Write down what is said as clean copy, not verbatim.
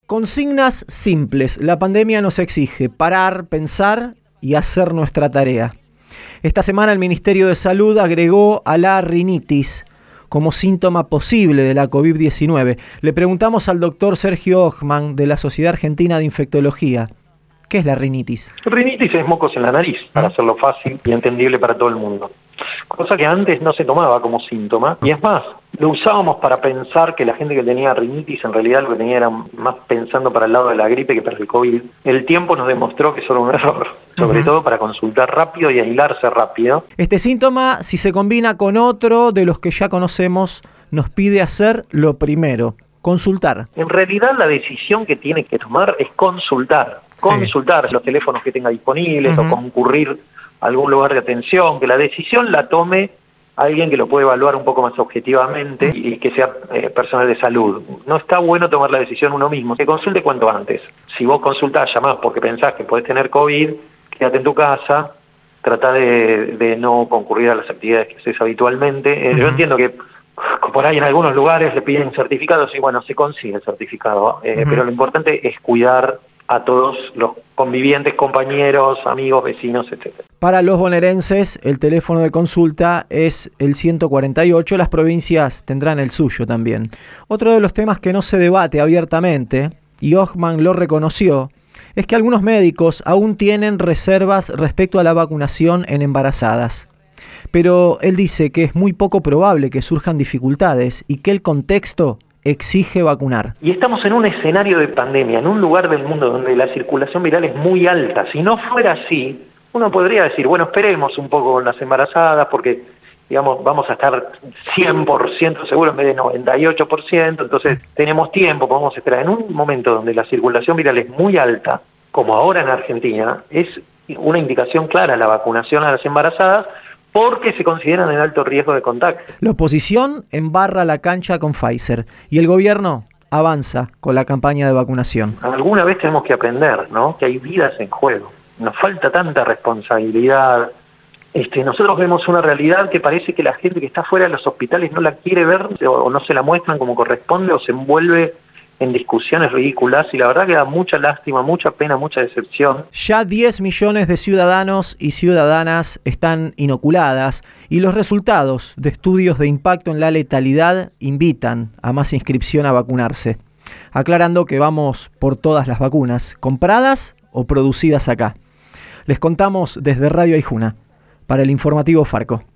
Consignas simples. La pandemia nos exige parar, pensar y hacer nuestra tarea. Esta semana el Ministerio de Salud agregó a la rinitis como síntoma posible de la COVID-19. Le preguntamos al doctor Sergio Ochman de la Sociedad Argentina de Infectología. ¿Qué es la rinitis? Rinitis es mocos en la nariz, para hacerlo fácil y entendible para todo el mundo. Cosa que antes no se tomaba como síntoma, y es más, lo usábamos para pensar que la gente que tenía rinitis en realidad lo que tenía era más pensando para el lado de la gripe que para el COVID. El tiempo nos demostró que eso era un error, sobre todo para consultar rápido y aislarse rápido. Este síntoma, si se combina con otro de los que ya conocemos, nos pide hacer lo primero: consultar. En realidad la decisión que tiene que tomar es consultar. Consultar los teléfonos que tenga disponibles o concurrir a algún lugar de atención, que la decisión la tome alguien que lo puede evaluar un poco más objetivamente y que sea personal de salud. No está bueno tomar la decisión uno mismo, que consulte cuanto antes. Si vos consultás, llamás porque pensás que podés tener COVID, quédate en tu casa, tratá de no concurrir a las actividades que haces habitualmente. Yo entiendo que por ahí en algunos lugares le piden certificados y bueno, se consigue el certificado, pero lo importante es cuidar a todos los convivientes, compañeros, amigos, vecinos, etc. Para los bonaerenses, el teléfono de consulta es el 148, las provincias tendrán el suyo también. Otro de los temas que no se debate abiertamente, y Ochman lo reconoció, es que algunos médicos aún tienen reservas respecto a la vacunación en embarazadas. Pero él dice que es muy poco probable que surjan dificultades y que el contexto exige vacunar. Y estamos en un escenario de pandemia, en un lugar del mundo donde la circulación viral es muy alta. Si no fuera así, uno podría decir, bueno, esperemos un poco con las embarazadas porque, digamos, vamos a estar 100% seguros en vez de 98%, entonces tenemos tiempo, podemos esperar. En un momento donde la circulación viral es muy alta, como ahora en Argentina, es una indicación clara la vacunación a las embarazadas, porque se consideran en alto riesgo de contagio. La oposición embarra la cancha con Pfizer y el gobierno avanza con la campaña de vacunación. Alguna vez tenemos que aprender, ¿no?, que hay vidas en juego. Nos falta tanta responsabilidad. Nosotros vemos una realidad que parece que la gente que está fuera de los hospitales no la quiere ver o no se la muestran como corresponde o se envuelve en discusiones ridículas y la verdad que da mucha lástima, mucha pena, mucha decepción. Ya 10 millones de ciudadanos y ciudadanas están inoculadas y los resultados de estudios de impacto en la letalidad invitan a más inscripción a vacunarse, aclarando que vamos por todas las vacunas, compradas o producidas acá. Les contamos desde Radio Aijuna, para el informativo Farco.